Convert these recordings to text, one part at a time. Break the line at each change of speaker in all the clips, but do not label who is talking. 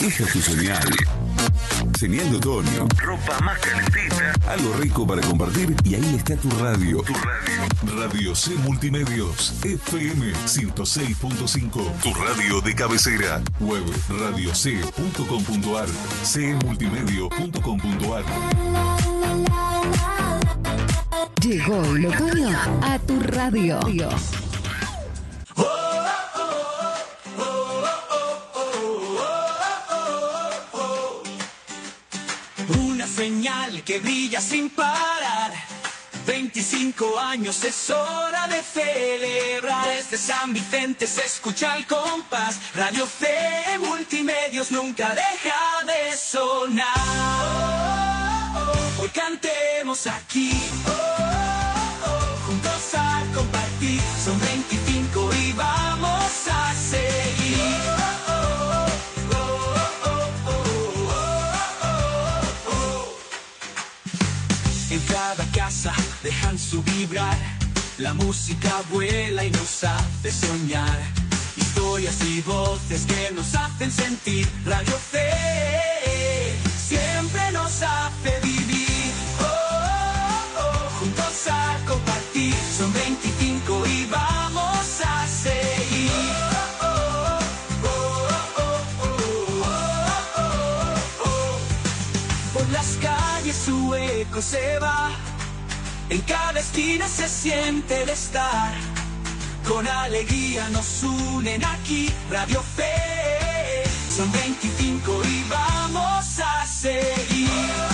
Esa es tu señal. Señal de otoño. Ropa más calentita. Algo rico para compartir y ahí está tu radio. Tu radio. Radio C Multimedios. FM 106.5. Tu radio de cabecera. Web radioc.com.ar. cmultimedio.com.ar.
Llegó el otoño a tu radio.
Una señal que brilla sin parar. 25 años es hora de celebrar. Desde San Vicente se escucha el compás. Radio C Multimedios nunca deja de sonar. Hoy cantemos aquí. Juntos a compartir. Son 25 y vamos a seguir. En cada casa dejan su vibrar. La música vuela y nos hace soñar. Historias y voces que nos hacen sentir. Radio C siempre nos hace vivir. Juntos a compartir. Son 25 y vamos a seguir. Por las calles su eco se va. En cada esquina se siente el estar. Con alegría nos unen aquí. Radio Fe. Son 25 y vamos a seguir.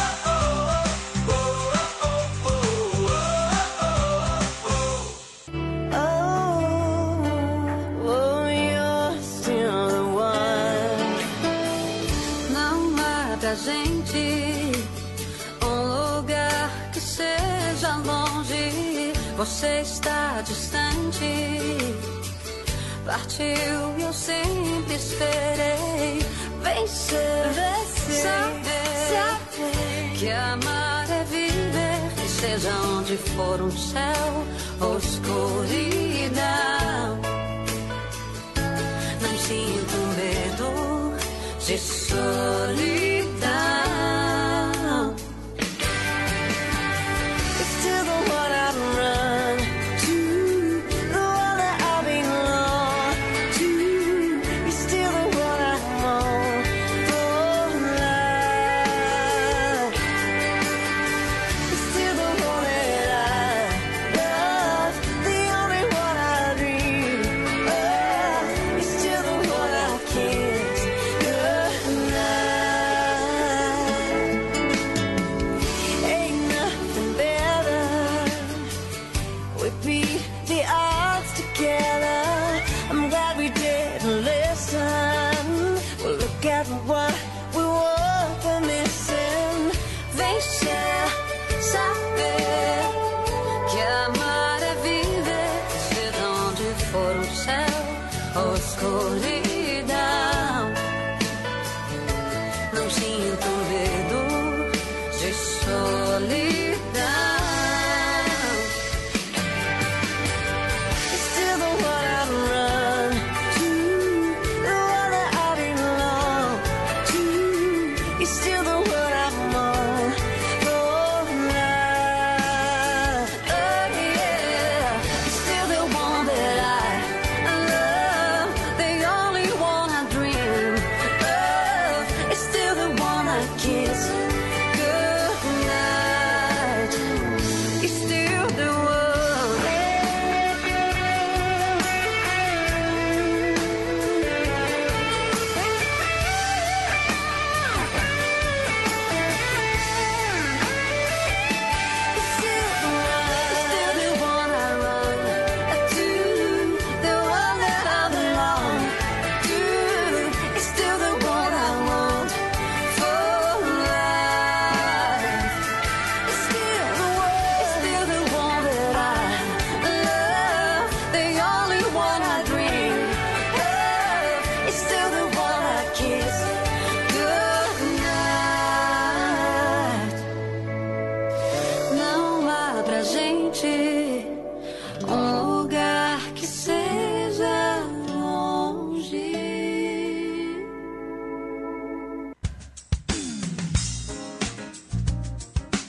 Você está distante. Partiu e eu sempre esperei. Vencer, saber que amar é viver. Que seja onde for céu ou escuridão. Não sinto medo de solidão.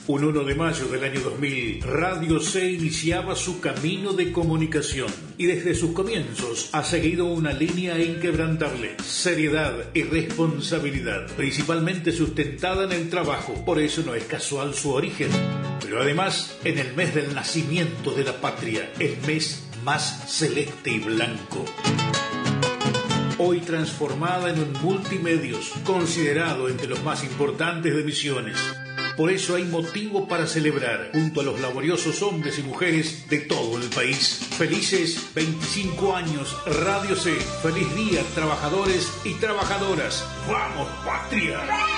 Un 1 de mayo del año 2000, Radio C iniciaba su camino de comunicación y desde sus comienzos ha seguido una línea inquebrantable, seriedad y responsabilidad, principalmente sustentada en el trabajo. Por eso no es casual su origen, pero además en el mes del nacimiento de la patria, el mes más celeste y blanco. Hoy transformada en un multimedios, considerado entre los más importantes de Misiones. Por eso hay motivo para celebrar junto a los laboriosos hombres y mujeres de todo el país. Felices 25 años Radio C. Feliz día, trabajadores y trabajadoras. ¡Vamos, patria!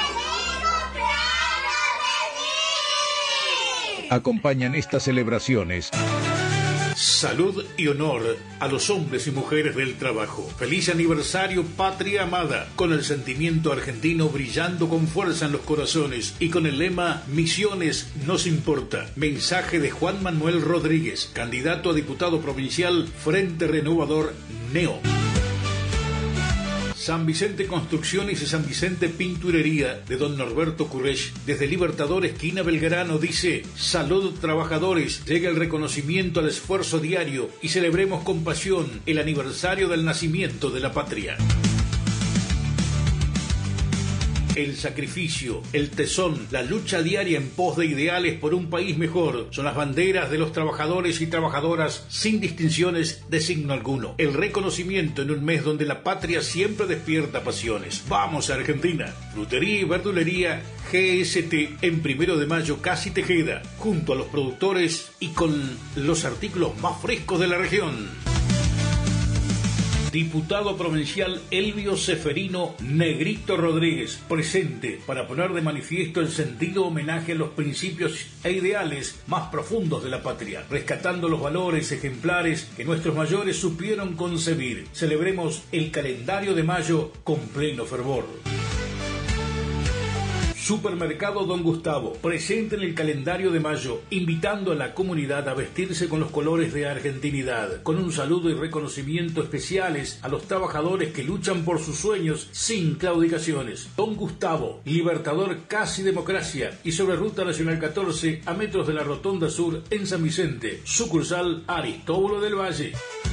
Acompañan estas celebraciones
Salud y honor a los hombres y mujeres del trabajo. Feliz aniversario, patria amada, con el sentimiento argentino brillando con fuerza en los corazones y con el lema Misiones nos importa. Mensaje de Juan Manuel Rodríguez, candidato a diputado provincial, Frente Renovador NEO. San Vicente Construcciones y San Vicente Pinturería de don Norberto Currech, desde Libertador esquina Belgrano, dice: salud trabajadores, llega el reconocimiento al esfuerzo diario y celebremos con pasión el aniversario del nacimiento de la patria. El sacrificio, el tesón, la lucha diaria en pos de ideales por un país mejor son las banderas de los trabajadores y trabajadoras sin distinciones de signo alguno. El reconocimiento en un mes donde la patria siempre despierta pasiones. ¡Vamos, Argentina! Frutería y verdulería GST en 1 de mayo, Casi Tejeda, junto a los productores y con los artículos más frescos de la región. Diputado provincial Elvio Seferino Negrito Rodríguez, presente para poner de manifiesto el sentido homenaje a los principios e ideales más profundos de la patria, rescatando los valores ejemplares que nuestros mayores supieron concebir. Celebremos el calendario de mayo con pleno fervor. Supermercado Don Gustavo, presente en el calendario de mayo, invitando a la comunidad a vestirse con los colores de argentinidad, con un saludo y reconocimiento especiales a los trabajadores que luchan por sus sueños sin claudicaciones. Don Gustavo, Libertador Casi Democracia y sobre Ruta Nacional 14 a metros de la Rotonda Sur en San Vicente, sucursal Aristóbulo del Valle.